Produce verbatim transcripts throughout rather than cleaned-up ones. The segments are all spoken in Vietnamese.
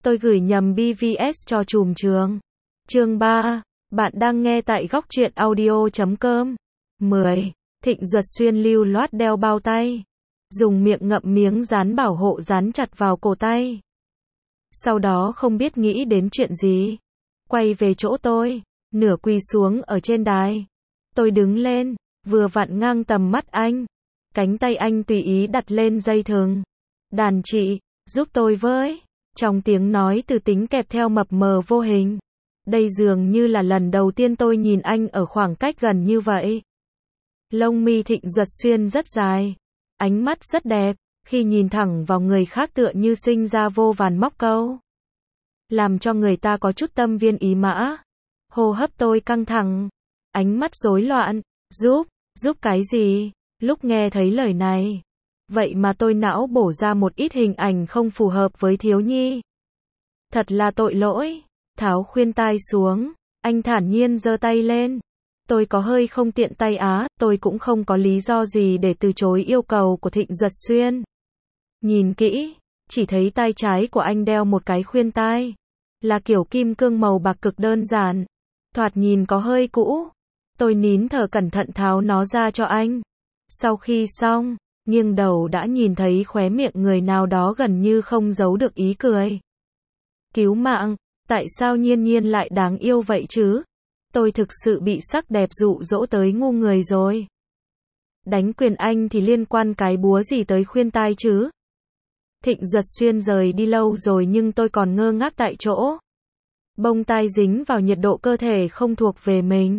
Tôi gửi nhầm bê vê ét cho trùm trường. Chương ba. Bạn đang nghe tại góc truyện audio chấm com. mười. Thịnh Duật Xuyên lưu loát đeo bao tay. Dùng miệng ngậm miếng dán bảo hộ dán chặt vào cổ tay. Sau đó không biết nghĩ đến chuyện gì. Quay về chỗ tôi. Nửa quỳ xuống ở trên đài. Tôi đứng lên. Vừa vặn ngang tầm mắt anh. Cánh tay anh tùy ý đặt lên dây thừng. Đàn chị, giúp tôi với. Trong tiếng nói từ tính kẹp theo mập mờ vô hình. Đây dường như là lần đầu tiên tôi nhìn anh ở khoảng cách gần như vậy. Lông mi Thịnh Duật Xuyên rất dài. Ánh mắt rất đẹp. Khi nhìn thẳng vào người khác tựa như sinh ra vô vàn móc câu. Làm cho người ta có chút tâm viên ý mã. Hô hấp tôi căng thẳng. Ánh mắt rối loạn. Giúp, giúp cái gì? Lúc nghe thấy lời này. Vậy mà tôi não bổ ra một ít hình ảnh không phù hợp với thiếu nhi. Thật là tội lỗi. Tháo khuyên tai xuống. Anh thản nhiên giơ tay lên. Tôi có hơi không tiện tay á. Tôi cũng không có lý do gì để từ chối yêu cầu của Thịnh Duật Xuyên. Nhìn kỹ. Chỉ thấy tay trái của anh đeo một cái khuyên tai. Là kiểu kim cương màu bạc cực đơn giản. Thoạt nhìn có hơi cũ. Tôi nín thở cẩn thận tháo nó ra cho anh. Sau khi xong, nghiêng đầu đã nhìn thấy khóe miệng người nào đó gần như không giấu được ý cười. Cứu mạng, tại sao Nhiên Nhiên lại đáng yêu vậy chứ? Tôi thực sự bị sắc đẹp dụ dỗ tới ngu người rồi. Đánh quyền anh thì liên quan cái búa gì tới khuyên tai chứ? Thịnh Duật Xuyên rời đi lâu rồi nhưng tôi còn ngơ ngác tại chỗ. Bông tai dính vào nhiệt độ cơ thể không thuộc về mình.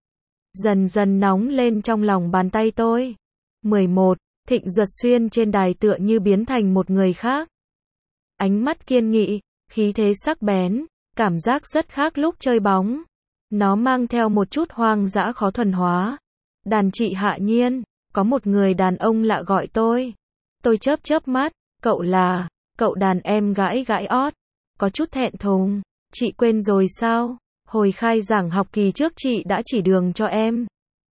Dần dần nóng lên trong lòng bàn tay tôi. mười một. Thịnh Duật Xuyên trên đài tựa như biến thành một người khác. Ánh mắt kiên nghị, khí thế sắc bén, cảm giác rất khác lúc chơi bóng. Nó mang theo một chút hoang dã khó thuần hóa. Đàn chị Hạ Nhiên, có một người đàn ông lạ gọi tôi. Tôi chớp chớp mắt, cậu là, cậu đàn em gãi gãi ót. Có chút thẹn thùng, chị quên rồi sao? Hồi khai giảng học kỳ trước chị đã chỉ đường cho em.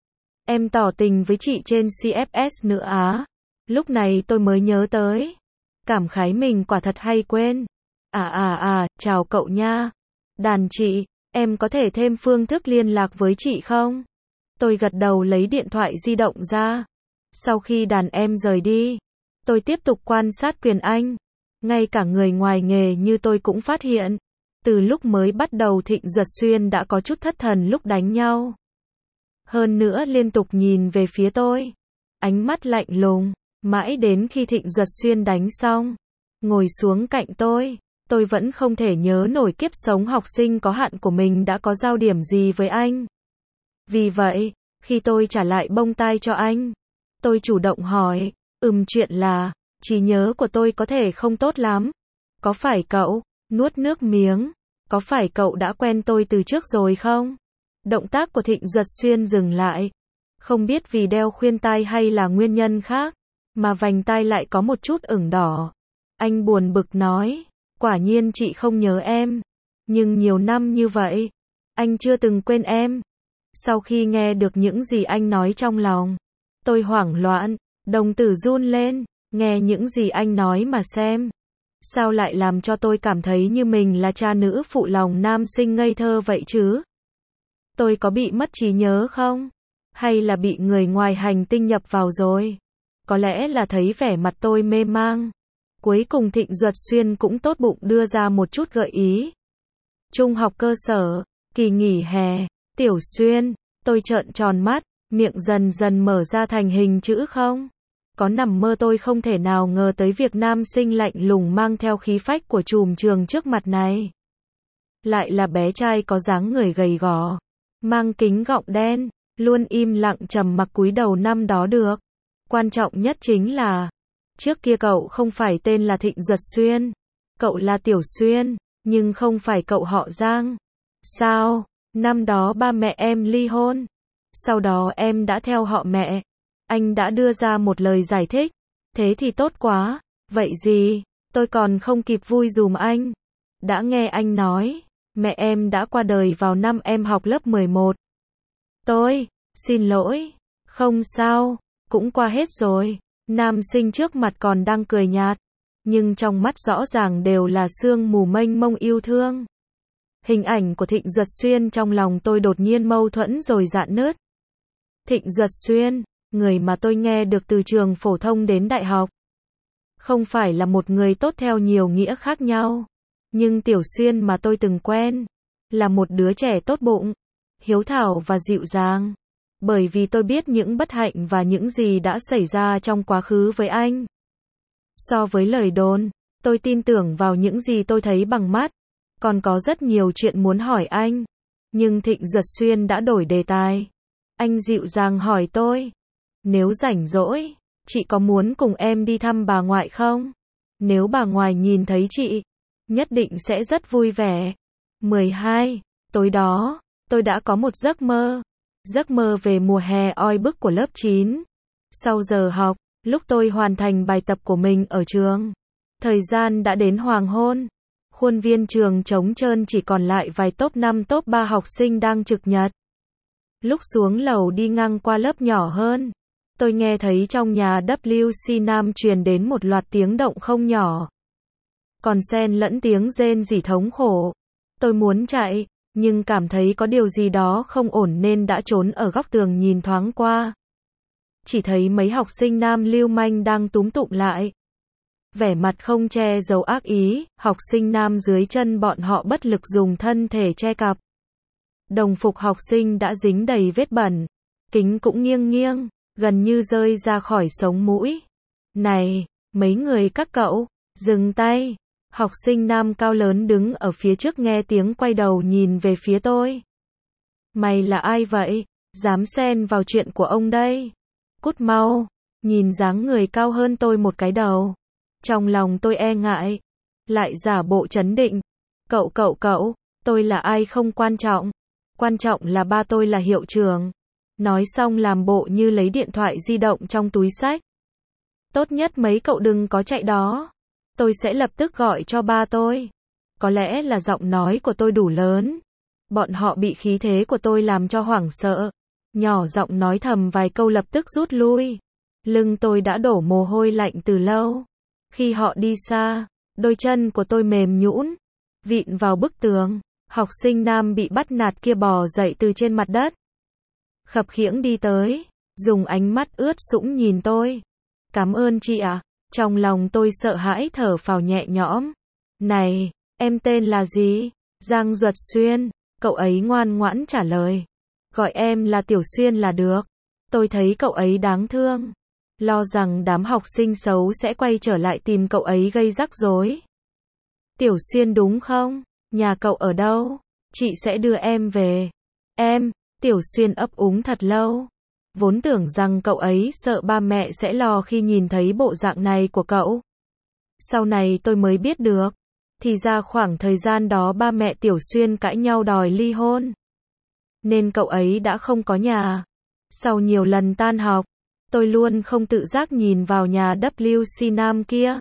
Em tỏ tình với chị trên xê ép ét nữa á. Lúc này tôi mới nhớ tới. Cảm khái mình quả thật hay quên. À à à, chào cậu nha. Đàn chị, em có thể thêm phương thức liên lạc với chị không? Tôi gật đầu lấy điện thoại di động ra. Sau khi đàn em rời đi, tôi tiếp tục quan sát quyền anh. Ngay cả người ngoài nghề như tôi cũng phát hiện. Từ lúc mới bắt đầu Thịnh Duật Xuyên đã có chút thất thần lúc đánh nhau. Hơn nữa liên tục nhìn về phía tôi. Ánh mắt lạnh lùng. Mãi đến khi Thịnh Duật Xuyên đánh xong. Ngồi xuống cạnh tôi. Tôi vẫn không thể nhớ nổi kiếp sống học sinh có hạn của mình đã có giao điểm gì với anh. Vì vậy, khi tôi trả lại bông tai cho anh. Tôi chủ động hỏi. Ừm chuyện là, trí nhớ của tôi có thể không tốt lắm. Có phải cậu? Nuốt nước miếng. Có phải cậu đã quen tôi từ trước rồi không? Động tác của Thịnh Duật Xuyên dừng lại. Không biết vì đeo khuyên tai hay là nguyên nhân khác, mà vành tai lại có một chút ửng đỏ. Anh buồn bực nói, quả nhiên chị không nhớ em. Nhưng nhiều năm như vậy, anh chưa từng quên em. Sau khi nghe được những gì anh nói trong lòng, tôi hoảng loạn, đồng tử run lên, nghe những gì anh nói mà xem. Sao lại làm cho tôi cảm thấy như mình là cha nữ phụ lòng nam sinh ngây thơ vậy chứ? Tôi có bị mất trí nhớ không? Hay là bị người ngoài hành tinh nhập vào rồi? Có lẽ là thấy vẻ mặt tôi mê mang. Cuối cùng Thịnh Duật Xuyên cũng tốt bụng đưa ra một chút gợi ý. Trung học cơ sở, kỳ nghỉ hè, Tiểu Xuyên, tôi trợn tròn mắt, miệng dần dần mở ra thành hình chữ không. Có nằm mơ tôi không thể nào ngờ tới việc nam sinh lạnh lùng mang theo khí phách của trùm trường trước mặt này. Lại là bé trai có dáng người gầy gò, mang kính gọng đen, luôn im lặng trầm mặc cúi đầu năm đó được. Quan trọng nhất chính là, trước kia cậu không phải tên là Thịnh Duật Xuyên, cậu là Tiểu Xuyên, nhưng không phải cậu họ Giang. Sao? Năm đó ba mẹ em ly hôn, sau đó em đã theo họ mẹ. Anh đã đưa ra một lời giải thích. Thế thì tốt quá. Vậy gì? Tôi còn không kịp vui dùm anh. Đã nghe anh nói, mẹ em đã qua đời vào năm em học lớp mười một. Tôi, xin lỗi. Không sao, cũng qua hết rồi. Nam sinh trước mặt còn đang cười nhạt. nhưng trong mắt rõ ràng đều là sương mù mênh mông yêu thương. Hình ảnh của Thịnh Duật Xuyên trong lòng tôi đột nhiên mâu thuẫn rồi rạn nứt. Thịnh Duật Xuyên, người mà tôi nghe được từ trường phổ thông đến đại học. Không phải là một người tốt theo nhiều nghĩa khác nhau. Nhưng Tiểu Xuyên mà tôi từng quen, là một đứa trẻ tốt bụng, hiếu thảo và dịu dàng. Bởi vì tôi biết những bất hạnh và những gì đã xảy ra trong quá khứ với anh. So với lời đồn, tôi tin tưởng vào những gì tôi thấy bằng mắt. Còn có rất nhiều chuyện muốn hỏi anh. Nhưng Thịnh Duật Xuyên đã đổi đề tài. Anh dịu dàng hỏi tôi. Nếu rảnh rỗi, chị có muốn cùng em đi thăm bà ngoại không? Nếu bà ngoại nhìn thấy chị, nhất định sẽ rất vui vẻ. mười hai. Tối đó, tôi đã có một giấc mơ. Giấc mơ về mùa hè oi bức của lớp chín. Sau giờ học, lúc tôi hoàn thành bài tập của mình ở trường, thời gian đã đến hoàng hôn. Khuôn viên trường trống trơn chỉ còn lại vài top năm top ba học sinh đang trực nhật. Lúc xuống lầu đi ngang qua lớp nhỏ hơn, tôi nghe thấy trong nhà W C Nam truyền đến một loạt tiếng động không nhỏ. Còn xen lẫn tiếng rên rỉ thống khổ. Tôi muốn chạy, nhưng cảm thấy có điều gì đó không ổn nên đã trốn ở góc tường nhìn thoáng qua. Chỉ thấy mấy học sinh nam lưu manh đang túm tụm lại. Vẻ mặt không che giấu ác ý, học sinh nam dưới chân bọn họ bất lực dùng thân thể che cặp. Đồng phục học sinh đã dính đầy vết bẩn, kính cũng nghiêng nghiêng, gần như rơi ra khỏi sống mũi. Này, mấy người các cậu, dừng tay. Học sinh nam cao lớn đứng ở phía trước nghe tiếng quay đầu nhìn về phía tôi. Mày là ai vậy? Dám xen vào chuyện của ông đây? Cút mau. Nhìn dáng người cao hơn tôi một cái đầu. Trong lòng tôi e ngại. Lại giả bộ trấn định. Cậu cậu cậu, tôi là ai không quan trọng. Quan trọng là ba tôi là hiệu trưởng. Nói xong làm bộ như lấy điện thoại di động trong túi xách. Tốt nhất mấy cậu đừng có chạy đó. Tôi sẽ lập tức gọi cho ba tôi. Có lẽ là giọng nói của tôi đủ lớn. Bọn họ bị khí thế của tôi làm cho hoảng sợ. Nhỏ giọng nói thầm vài câu lập tức rút lui. Lưng tôi đã đổ mồ hôi lạnh từ lâu. Khi họ đi xa, đôi chân của tôi mềm nhũn, vịn vào bức tường. Học sinh nam bị bắt nạt kia bò dậy từ trên mặt đất. Khập khiễng đi tới, dùng ánh mắt ướt sũng nhìn tôi. Cảm ơn chị ạ. Trong lòng tôi sợ hãi thở phào nhẹ nhõm. Này, em tên là gì? Giang Duật Xuyên. Cậu ấy ngoan ngoãn trả lời. Gọi em là Tiểu Xuyên là được. Tôi thấy cậu ấy đáng thương. Lo rằng đám học sinh xấu sẽ quay trở lại tìm cậu ấy gây rắc rối. Tiểu Xuyên đúng không? Nhà cậu ở đâu? Chị sẽ đưa em về. Em, Tiểu Xuyên ấp úng thật lâu. Vốn tưởng rằng cậu ấy sợ ba mẹ sẽ lo khi nhìn thấy bộ dạng này của cậu. Sau này tôi mới biết được. Thì ra khoảng thời gian đó ba mẹ Tiểu Xuyên cãi nhau đòi ly hôn. Nên cậu ấy đã không có nhà. Sau nhiều lần tan học, tôi luôn không tự giác nhìn vào nhà W C Nam kia.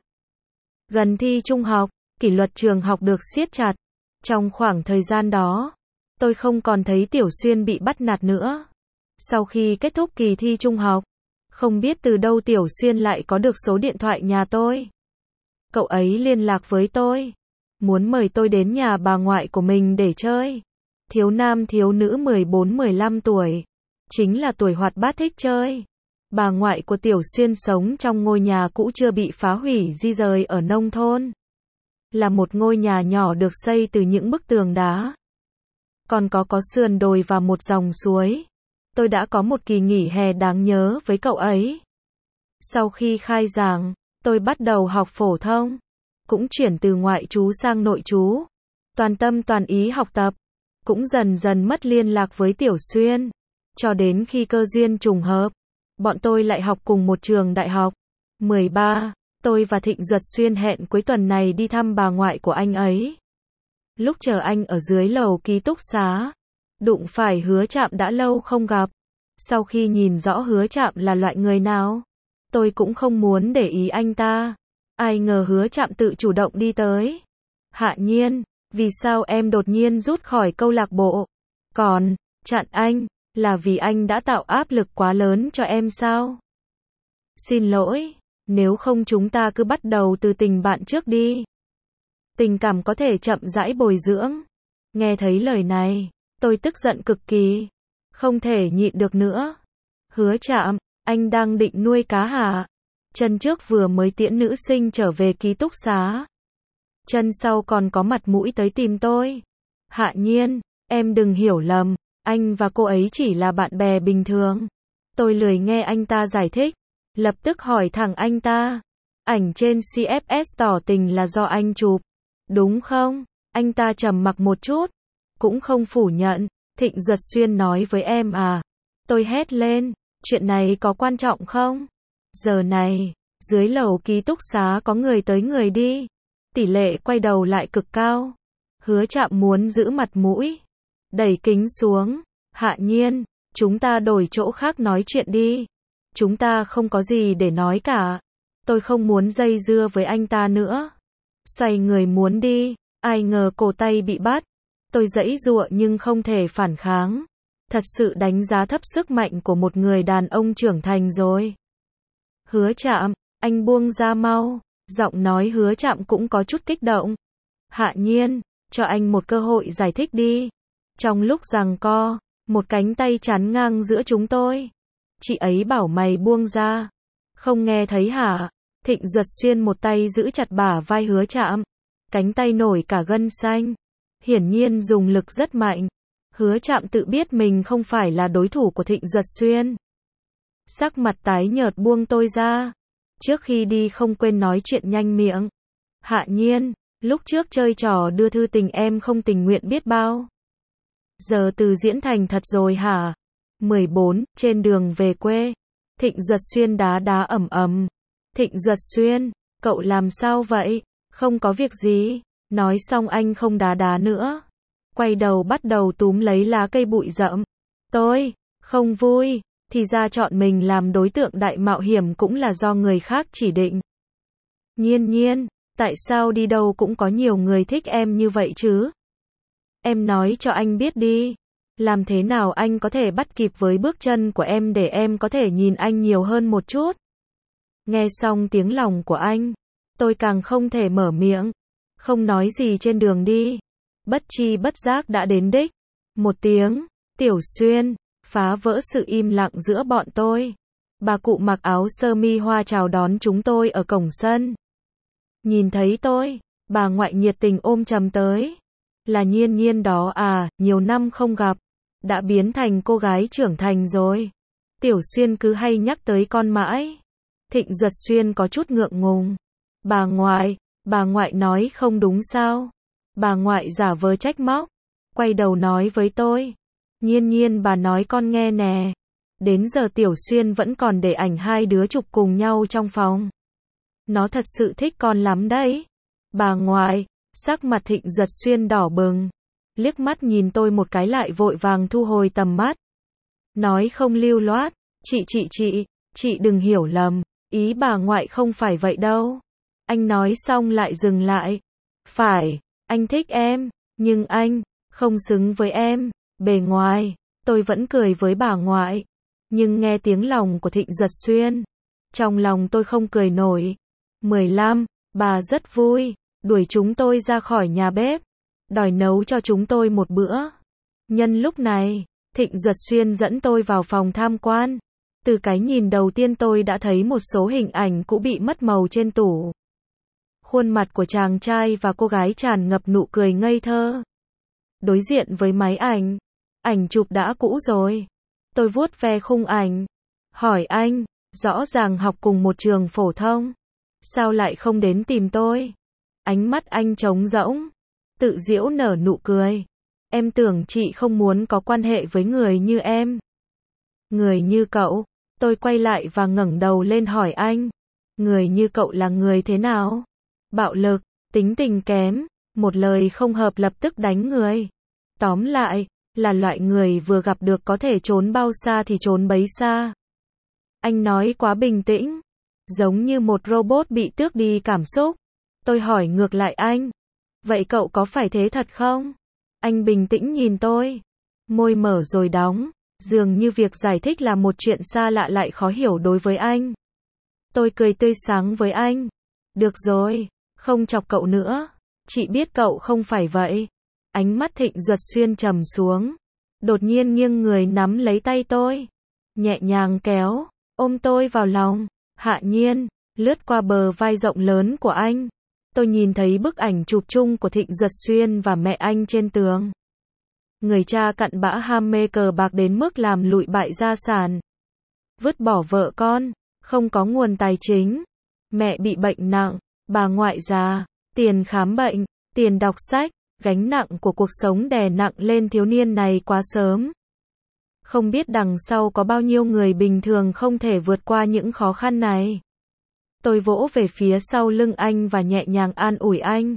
Gần thi trung học, kỷ luật trường học được siết chặt. Trong khoảng thời gian đó, tôi không còn thấy Tiểu Xuyên bị bắt nạt nữa. Sau khi kết thúc kỳ thi trung học, không biết từ đâu Tiểu Xuyên lại có được số điện thoại nhà tôi. Cậu ấy liên lạc với tôi, muốn mời tôi đến nhà bà ngoại của mình để chơi. Thiếu nam thiếu nữ mười bốn mười lăm tuổi, chính là tuổi hoạt bát thích chơi. Bà ngoại của Tiểu Xuyên sống trong ngôi nhà cũ chưa bị phá hủy di rời ở nông thôn. Là một ngôi nhà nhỏ được xây từ những bức tường đá. Còn có có sườn đồi và một dòng suối. Tôi đã có một kỳ nghỉ hè đáng nhớ với cậu ấy. Sau khi khai giảng, tôi bắt đầu học phổ thông. Cũng chuyển từ ngoại trú sang nội trú. Toàn tâm toàn ý học tập. Cũng dần dần mất liên lạc với Tiểu Xuyên. Cho đến khi cơ duyên trùng hợp. Bọn tôi lại học cùng một trường đại học. mười ba. Tôi và Thịnh Duật Xuyên hẹn cuối tuần này đi thăm bà ngoại của anh ấy. Lúc chờ anh ở dưới lầu ký túc xá, đụng phải Hứa Trạm đã lâu không gặp. Sau khi nhìn rõ Hứa Trạm là loại người nào, tôi cũng không muốn để ý anh ta. Ai ngờ Hứa Trạm tự chủ động đi tới. Hạ Nhiên, vì sao em đột nhiên rút khỏi câu lạc bộ? Còn, chặn anh, là vì anh đã tạo áp lực quá lớn cho em sao? Xin lỗi, Nếu không chúng ta cứ bắt đầu từ tình bạn trước đi. Tình cảm có thể chậm rãi bồi dưỡng. Nghe thấy lời này, tôi tức giận cực kỳ. Không thể nhịn được nữa. Hứa Trạm, anh đang định nuôi cá hả? Chân trước vừa mới tiễn nữ sinh trở về ký túc xá. Chân sau còn có mặt mũi tới tìm tôi. Hạ Nhiên, em đừng hiểu lầm, anh và cô ấy chỉ là bạn bè bình thường. Tôi lười nghe anh ta giải thích. Lập tức hỏi thẳng anh ta. Ảnh trên xê ép ét tỏ tình là do anh chụp, đúng không? Anh ta trầm mặc một chút, cũng không phủ nhận. Thịnh Duật Xuyên nói với em à? Tôi hét lên, chuyện này có quan trọng không? Giờ này, dưới lầu ký túc xá có người tới người đi. Tỷ lệ quay đầu lại cực cao. Hứa Trạm muốn giữ mặt mũi. Đẩy kính xuống. Hạ Nhiên, chúng ta đổi chỗ khác nói chuyện đi. Chúng ta không có gì để nói cả. Tôi không muốn dây dưa với anh ta nữa. Xoay người muốn đi, ai ngờ cổ tay bị bắt. Tôi giãy giụa nhưng không thể phản kháng. Thật sự đánh giá thấp sức mạnh của một người đàn ông trưởng thành rồi. Hứa Trạm, anh buông ra mau. Giọng nói Hứa Trạm cũng có chút kích động. Hạ Nhiên, cho anh một cơ hội giải thích đi. Trong lúc giằng co, một cánh tay chắn ngang giữa chúng tôi. Chị ấy bảo mày buông ra. Không nghe thấy hả? Thịnh Duật Xuyên một tay giữ chặt bả vai Hứa Trạm. Cánh tay nổi cả gân xanh. Hiển nhiên dùng lực rất mạnh. Hứa Trạm tự biết mình không phải là đối thủ của Thịnh Duật Xuyên. Sắc mặt tái nhợt buông tôi ra. Trước khi đi không quên nói chuyện nhanh miệng. Hạ Nhiên, lúc trước chơi trò đưa thư tình em không tình nguyện biết bao. Giờ từ diễn thành thật rồi hả? mười bốn, trên đường về quê. Thịnh Duật Xuyên đá đá ầm ầm. Thịnh Duật Xuyên, cậu làm sao vậy? Không có việc gì. Nói xong anh không đá đá nữa. Quay đầu bắt đầu túm lấy lá cây bụi rậm. Tôi, không vui. Thì ra chọn mình làm đối tượng đại mạo hiểm cũng là do người khác chỉ định. Nhiên Nhiên, tại sao đi đâu cũng có nhiều người thích em như vậy chứ? Em nói cho anh biết đi. Làm thế nào anh có thể bắt kịp với bước chân của em để em có thể nhìn anh nhiều hơn một chút? Nghe xong tiếng lòng của anh, tôi càng không thể mở miệng. Không nói gì trên đường đi. Bất chi bất giác đã đến đích. Một tiếng, Tiểu Xuyên, phá vỡ sự im lặng giữa bọn tôi. Bà cụ mặc áo sơ mi hoa chào đón chúng tôi ở cổng sân. Nhìn thấy tôi, bà ngoại nhiệt tình ôm chầm tới. Là Nhiên Nhiên đó à, nhiều năm không gặp. Đã biến thành cô gái trưởng thành rồi. Tiểu Xuyên cứ hay nhắc tới con mãi. Thịnh Duật Xuyên có chút ngượng ngùng. Bà ngoại, bà ngoại nói không đúng sao? Bà ngoại giả vờ trách móc. Quay đầu nói với tôi. Nhiên Nhiên bà nói con nghe nè. Đến giờ Tiểu Xuyên vẫn còn để ảnh hai đứa chụp cùng nhau trong phòng. Nó thật sự thích con lắm đấy. Bà ngoại, sắc mặt Thịnh Duật Xuyên đỏ bừng. Liếc mắt nhìn tôi một cái lại vội vàng thu hồi tầm mắt. Nói không lưu loát. Chị chị chị, chị đừng hiểu lầm. Ý bà ngoại không phải vậy đâu. Anh nói xong lại dừng lại. Phải, anh thích em. Nhưng anh, không xứng với em. Bề ngoài, tôi vẫn cười với bà ngoại. Nhưng nghe tiếng lòng của Thịnh Duật Xuyên. Trong lòng tôi không cười nổi. mười lăm, bà rất vui. Đuổi chúng tôi ra khỏi nhà bếp. Đòi nấu cho chúng tôi một bữa. Nhân lúc này, Thịnh Duật Xuyên dẫn tôi vào phòng tham quan. Từ cái nhìn đầu tiên tôi đã thấy một số hình ảnh cũ bị mất màu trên tủ. Khuôn mặt của chàng trai và cô gái tràn ngập nụ cười ngây thơ. Đối diện với máy ảnh, ảnh chụp đã cũ rồi. Tôi vuốt ve khung ảnh. Hỏi anh, rõ ràng học cùng một trường phổ thông. Sao lại không đến tìm tôi? Ánh mắt anh trống rỗng. Tự giễu nở nụ cười. Em tưởng chị không muốn có quan hệ với người như em. Người như cậu. Tôi quay lại và ngẩng đầu lên hỏi anh. Người như cậu là người thế nào? Bạo lực, tính tình kém, một lời không hợp lập tức đánh người. Tóm lại, là loại người vừa gặp được có thể trốn bao xa thì trốn bấy xa. Anh nói quá bình tĩnh, giống như một robot bị tước đi cảm xúc. Tôi hỏi ngược lại anh. Vậy cậu có phải thế thật không? Anh bình tĩnh nhìn tôi. Môi mở rồi đóng. Dường như việc giải thích là một chuyện xa lạ lại khó hiểu đối với anh. Tôi cười tươi sáng với anh. Được rồi, không chọc cậu nữa. Chị biết cậu không phải vậy. Ánh mắt Thịnh Duật Xuyên trầm xuống. Đột nhiên nghiêng người nắm lấy tay tôi. Nhẹ nhàng kéo, ôm tôi vào lòng. Hạ nhiên, lướt qua bờ vai rộng lớn của anh. Tôi nhìn thấy bức ảnh chụp chung của Thịnh Duật Xuyên và mẹ anh trên tường. Người cha cặn bã ham mê cờ bạc đến mức làm lụi bại gia sản. Vứt bỏ vợ con, không có nguồn tài chính. Mẹ bị bệnh nặng, bà ngoại già, tiền khám bệnh, tiền đọc sách, gánh nặng của cuộc sống đè nặng lên thiếu niên này quá sớm. Không biết đằng sau có bao nhiêu người bình thường không thể vượt qua những khó khăn này. Tôi vỗ về phía sau lưng anh và nhẹ nhàng an ủi anh.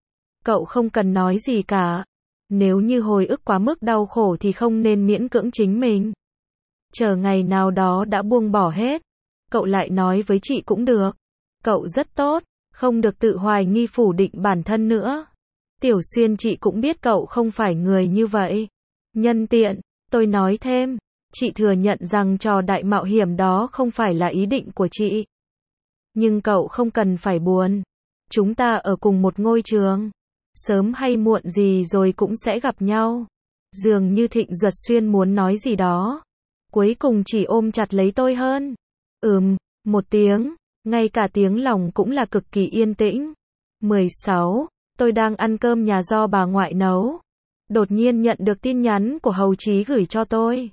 Cậu không cần nói gì cả. Nếu như hồi ức quá mức đau khổ thì không nên miễn cưỡng chính mình. Chờ ngày nào đó đã buông bỏ hết. Cậu lại nói với chị cũng được. Cậu rất tốt, không được tự hoài nghi phủ định bản thân nữa. Tiểu Xuyên, chị cũng biết cậu không phải người như vậy. Nhân tiện, tôi nói thêm, chị thừa nhận rằng trò đại mạo hiểm đó không phải là ý định của chị. Nhưng cậu không cần phải buồn. Chúng ta ở cùng một ngôi trường. Sớm hay muộn gì rồi cũng sẽ gặp nhau. Dường như Thịnh Duật Xuyên muốn nói gì đó. Cuối cùng chỉ ôm chặt lấy tôi hơn. Ừm, một tiếng. Ngay cả tiếng lòng cũng là cực kỳ yên tĩnh. mười sáu. Tôi đang ăn cơm nhà do bà ngoại nấu. Đột nhiên nhận được tin nhắn của Hầu Chí gửi cho tôi.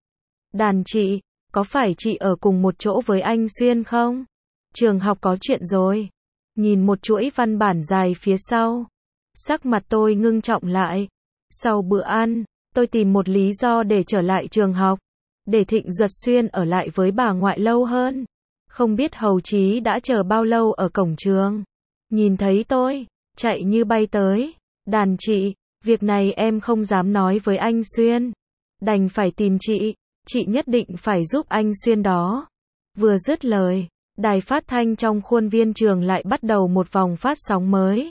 Đàn chị, có phải chị ở cùng một chỗ với anh Xuyên không? Trường học có chuyện rồi. Nhìn một chuỗi văn bản dài phía sau. Sắc mặt tôi ngưng trọng lại. Sau bữa ăn, tôi tìm một lý do để trở lại trường học. Để Thịnh Duật Xuyên ở lại với bà ngoại lâu hơn. Không biết Hầu Chí đã chờ bao lâu ở cổng trường. Nhìn thấy tôi, chạy như bay tới. Đàn chị, việc này em không dám nói với anh Xuyên. Đành phải tìm chị, chị nhất định phải giúp anh Xuyên đó. Vừa dứt lời, đài phát thanh trong khuôn viên trường lại bắt đầu một vòng phát sóng mới.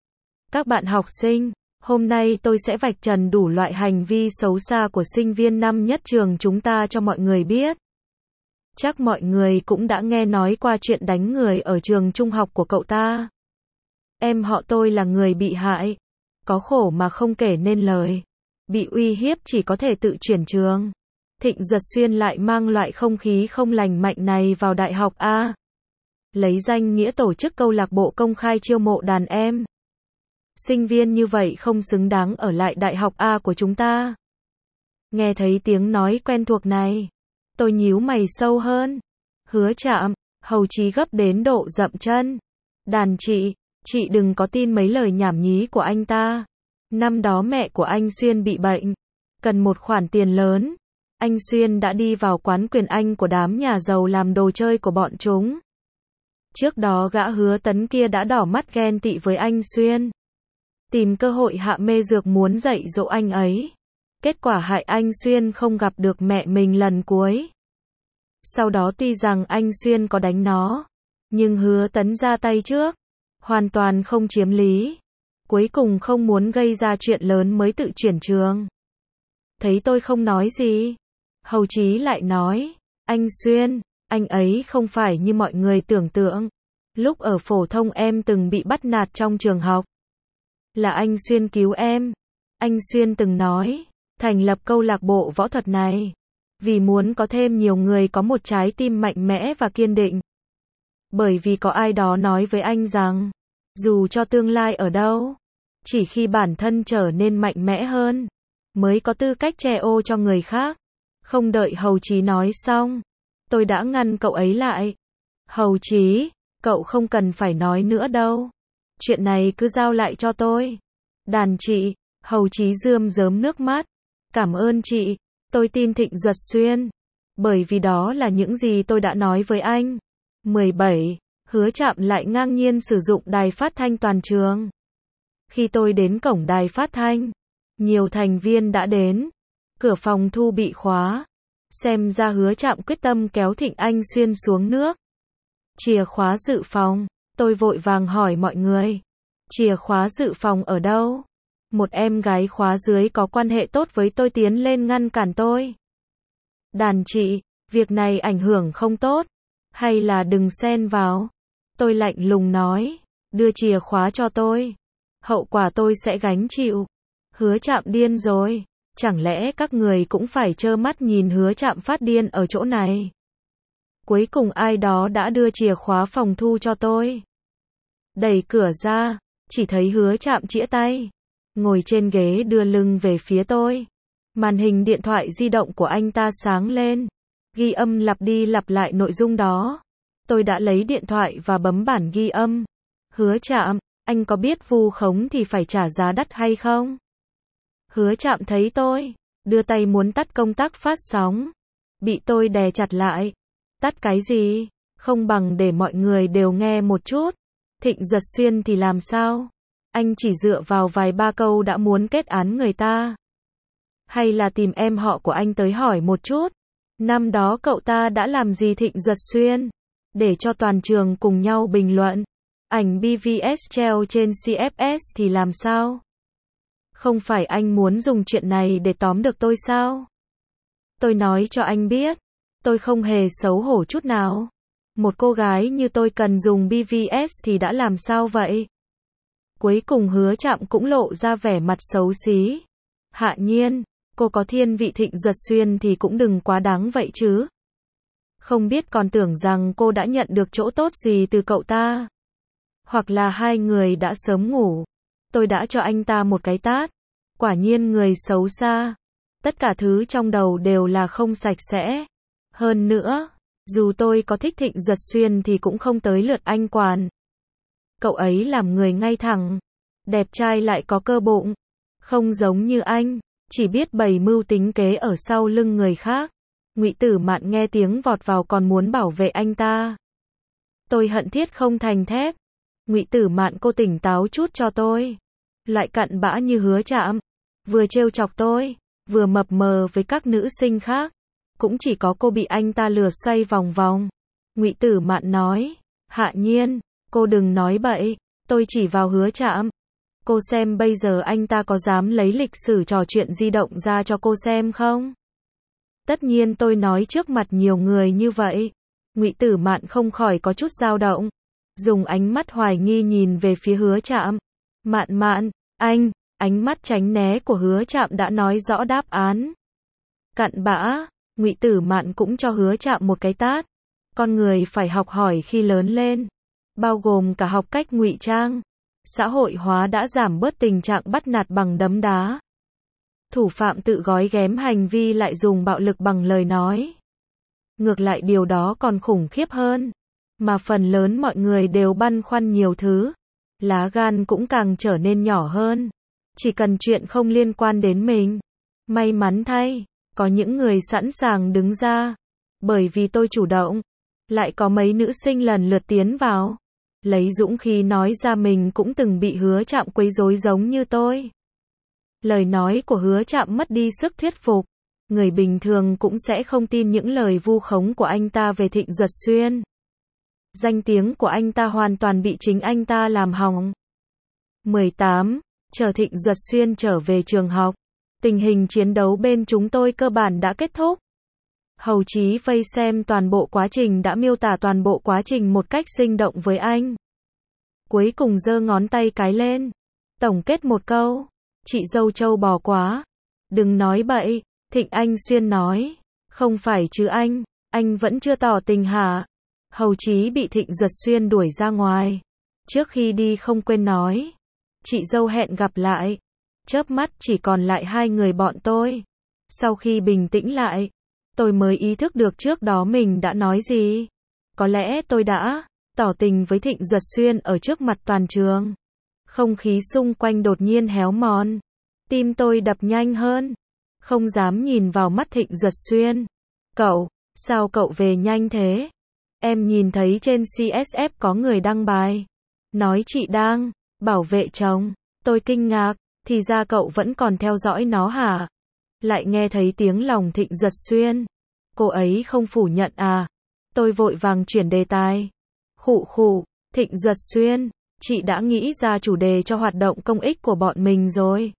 Các bạn học sinh, hôm nay tôi sẽ vạch trần đủ loại hành vi xấu xa của sinh viên năm nhất trường chúng ta cho mọi người biết. Chắc mọi người cũng đã nghe nói qua chuyện đánh người ở trường trung học của cậu ta. Em họ tôi là người bị hại. Có khổ mà không kể nên lời. Bị uy hiếp chỉ có thể tự chuyển trường. Thịnh Duật Xuyên lại mang loại không khí không lành mạnh này vào đại học A. Lấy danh nghĩa tổ chức câu lạc bộ công khai chiêu mộ đàn em. Sinh viên như vậy không xứng đáng ở lại đại học A của chúng ta. Nghe thấy tiếng nói quen thuộc này, tôi nhíu mày sâu hơn. Hứa Trạm, Hầu Chí gấp đến độ dậm chân. Đàn chị, chị đừng có tin mấy lời nhảm nhí của anh ta. Năm đó mẹ của anh Xuyên bị bệnh, cần một khoản tiền lớn. Anh Xuyên đã đi vào quán quyền Anh của đám nhà giàu làm đồ chơi của bọn chúng. Trước đó gã Hứa Tấn kia đã đỏ mắt ghen tị với anh Xuyên. Tìm cơ hội hạ mê dược muốn dạy dỗ anh ấy. Kết quả hại anh Xuyên không gặp được mẹ mình lần cuối. Sau đó tuy rằng anh Xuyên có đánh nó, nhưng Hứa Tấn ra tay trước. Hoàn toàn không chiếm lý. Cuối cùng không muốn gây ra chuyện lớn mới tự chuyển trường. Thấy tôi không nói gì, Hầu Chí lại nói, anh Xuyên, anh ấy không phải như mọi người tưởng tượng. Lúc ở phổ thông em từng bị bắt nạt trong trường học. Là anh Xuyên cứu em. Anh Xuyên từng nói, thành lập câu lạc bộ võ thuật này. Vì muốn có thêm nhiều người có một trái tim mạnh mẽ và kiên định. Bởi vì có ai đó nói với anh rằng, dù cho tương lai ở đâu, chỉ khi bản thân trở nên mạnh mẽ hơn, mới có tư cách che ô cho người khác. Không đợi Hầu Chí nói xong, tôi đã ngăn cậu ấy lại. Hầu Chí, cậu không cần phải nói nữa đâu. Chuyện này cứ giao lại cho tôi. Đàn chị, Hầu Chí rơm rớm nước mắt. Cảm ơn chị, tôi tin Thịnh Duật Xuyên. Bởi vì đó là những gì tôi đã nói với anh. mười bảy. Hứa Trạm lại ngang nhiên sử dụng đài phát thanh toàn trường. Khi tôi đến cổng đài phát thanh, nhiều thành viên đã đến. Cửa phòng thu bị khóa. Xem ra Hứa Trạm quyết tâm kéo Thịnh Anh Xuyên xuống nước. Chìa khóa dự phòng. Tôi vội vàng hỏi mọi người. Chìa khóa dự phòng ở đâu? Một em gái khóa dưới có quan hệ tốt với tôi tiến lên ngăn cản tôi. Đàn chị, việc này ảnh hưởng không tốt. Hay là đừng xen vào. Tôi lạnh lùng nói. Đưa chìa khóa cho tôi. Hậu quả tôi sẽ gánh chịu. Hứa Trạm điên rồi. Chẳng lẽ các người cũng phải trơ mắt nhìn Hứa Trạm phát điên ở chỗ này? Cuối cùng ai đó đã đưa chìa khóa phòng thu cho tôi. Đẩy cửa ra, chỉ thấy Hứa Trạm chĩa tay, ngồi trên ghế đưa lưng về phía tôi. Màn hình điện thoại di động của anh ta sáng lên, ghi âm lặp đi lặp lại nội dung đó. Tôi đã lấy điện thoại và bấm bản ghi âm. Hứa Trạm, anh có biết vu khống thì phải trả giá đắt hay không? Hứa Trạm thấy tôi, đưa tay muốn tắt công tắc phát sóng. Bị tôi đè chặt lại. Tắt cái gì? Không bằng để mọi người đều nghe một chút. Thịnh Duật Xuyên thì làm sao? Anh chỉ dựa vào vài ba câu đã muốn kết án người ta. Hay là tìm em họ của anh tới hỏi một chút. Năm đó cậu ta đã làm gì Thịnh Duật Xuyên? Để cho toàn trường cùng nhau bình luận. Ảnh bê vê ét treo trên xê ép ét thì làm sao? Không phải anh muốn dùng chuyện này để tóm được tôi sao? Tôi nói cho anh biết. Tôi không hề xấu hổ chút nào. Một cô gái như tôi cần dùng bê vê ét thì đã làm sao vậy? Cuối cùng Hứa Trạm cũng lộ ra vẻ mặt xấu xí. Hạ Nhiên, cô có thiên vị Thịnh Duật Xuyên thì cũng đừng quá đáng vậy chứ. Không biết còn tưởng rằng cô đã nhận được chỗ tốt gì từ cậu ta. Hoặc là hai người đã sớm ngủ. Tôi đã cho anh ta một cái tát. Quả nhiên người xấu xa. Tất cả thứ trong đầu đều là không sạch sẽ. Hơn nữa, dù tôi có thích Thịnh Duật Xuyên thì cũng không tới lượt anh quản. Cậu ấy làm người ngay thẳng, đẹp trai lại có cơ bụng. Không giống như anh, chỉ biết bày mưu tính kế ở sau lưng người khác. Ngụy Tử Mạn nghe tiếng vọt vào còn muốn bảo vệ anh ta. Tôi hận thiết không thành thép. Ngụy Tử Mạn, cô tỉnh táo chút cho tôi. Loại cặn bã như Hứa Trạm, vừa trêu chọc tôi, vừa mập mờ với các nữ sinh khác. Cũng chỉ có cô bị anh ta lừa xoay vòng vòng. Ngụy Tử Mạn nói. Hạ Nhiên, cô đừng nói bậy. Tôi chỉ vào Hứa Trạm. Cô xem bây giờ anh ta có dám lấy lịch sử trò chuyện di động ra cho cô xem không? Tất nhiên tôi nói trước mặt nhiều người như vậy. Ngụy Tử Mạn không khỏi có chút dao động. Dùng ánh mắt hoài nghi nhìn về phía Hứa Trạm. Mạn Mạn, anh, ánh mắt tránh né của Hứa Trạm đã nói rõ đáp án. Cặn bã. Ngụy Tử Mạn cũng cho Hứa Trạm một cái tát. Con người phải học hỏi khi lớn lên, bao gồm cả học cách ngụy trang. Xã hội hóa đã giảm bớt tình trạng bắt nạt bằng đấm đá. Thủ phạm tự gói ghém hành vi lại dùng bạo lực bằng lời nói. Ngược lại điều đó còn khủng khiếp hơn. Mà phần lớn mọi người đều băn khoăn nhiều thứ. Lá gan cũng càng trở nên nhỏ hơn. Chỉ cần chuyện không liên quan đến mình. May mắn thay, có những người sẵn sàng đứng ra. Bởi vì tôi chủ động. Lại có mấy nữ sinh lần lượt tiến vào. Lấy dũng khí nói ra mình cũng từng bị Hứa Trạm quấy rối giống như tôi. Lời nói của Hứa Trạm mất đi sức thuyết phục. Người bình thường cũng sẽ không tin những lời vu khống của anh ta về Thịnh Duật Xuyên. Danh tiếng của anh ta hoàn toàn bị chính anh ta làm hỏng. mười tám. Chờ Thịnh Duật Xuyên trở về trường học. Tình hình chiến đấu bên chúng tôi cơ bản đã kết thúc. Hầu Chí vây xem toàn bộ quá trình đã miêu tả toàn bộ quá trình một cách sinh động với anh. Cuối cùng giơ ngón tay cái lên. Tổng kết một câu. Chị dâu trâu bò quá. Đừng nói bậy. Thịnh Anh Xuyên nói. Không phải chứ anh. Anh vẫn chưa tỏ tình hả? Hầu Chí bị Thịnh Duật Xuyên đuổi ra ngoài. Trước khi đi không quên nói. Chị dâu hẹn gặp lại. Chớp mắt chỉ còn lại hai người bọn tôi. Sau khi bình tĩnh lại, tôi mới ý thức được trước đó mình đã nói gì. Có lẽ tôi đã tỏ tình với Thịnh Duật Xuyên ở trước mặt toàn trường. Không khí xung quanh đột nhiên héo mòn. Tim tôi đập nhanh hơn. Không dám nhìn vào mắt Thịnh Duật Xuyên. Cậu, sao cậu về nhanh thế? Em nhìn thấy trên xê ét ép có người đăng bài. Nói chị đang bảo vệ chồng. Tôi kinh ngạc. Thì ra cậu vẫn còn theo dõi nó hả? Lại nghe thấy tiếng lòng Thịnh Duật Xuyên. Cô ấy không phủ nhận à? Tôi vội vàng chuyển đề tài. Khụ khụ, Thịnh Duật Xuyên, chị đã nghĩ ra chủ đề cho hoạt động công ích của bọn mình rồi.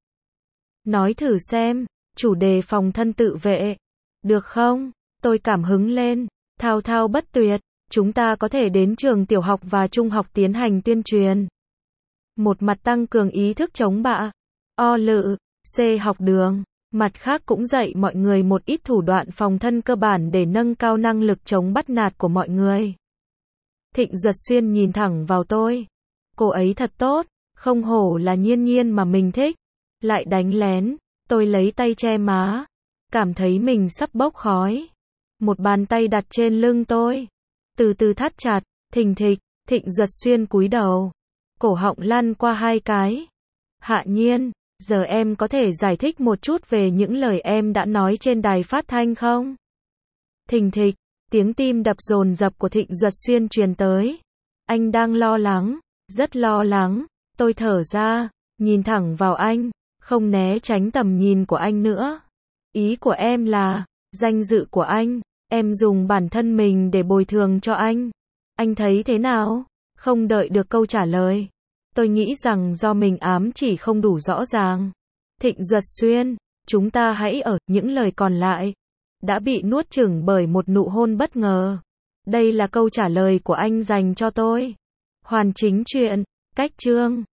Nói thử xem, chủ đề phòng thân tự vệ. Được không? Tôi cảm hứng lên, thao thao bất tuyệt. chúng ta có thể đến trường tiểu học và trung học tiến hành tuyên truyền. Một mặt tăng cường ý thức chống bạo, o lự, c học đường. Mặt khác cũng dạy mọi người một ít thủ đoạn phòng thân cơ bản để nâng cao năng lực chống bắt nạt của mọi người. Thịnh Duật Xuyên nhìn thẳng vào tôi. Cô ấy thật tốt, không hổ là Nhiên Nhiên mà mình thích. Lại đánh lén, tôi lấy tay che má, cảm thấy mình sắp bốc khói. Một bàn tay đặt trên lưng tôi, từ từ thắt chặt, thình thịch. Thịnh Duật Xuyên cúi đầu, cổ họng lăn qua hai cái. Hạ Nhiên, giờ em có thể giải thích một chút về những lời em đã nói trên đài phát thanh không? Thình thịch, tiếng tim đập dồn dập của Thịnh Duật Xuyên truyền tới. Anh đang lo lắng, rất lo lắng. Tôi thở ra, nhìn thẳng vào anh, không né tránh tầm nhìn của anh nữa. Ý của em là, danh dự của anh, em dùng bản thân mình để bồi thường cho anh. Anh thấy thế nào? Không đợi được câu trả lời. Tôi nghĩ rằng do mình ám chỉ không đủ rõ ràng. Thịnh Duật Xuyên, chúng ta hãy ở, những lời còn lại đã bị nuốt chửng bởi một nụ hôn bất ngờ. Đây là câu trả lời của anh dành cho tôi. Hoàn chính chuyện, cách chương.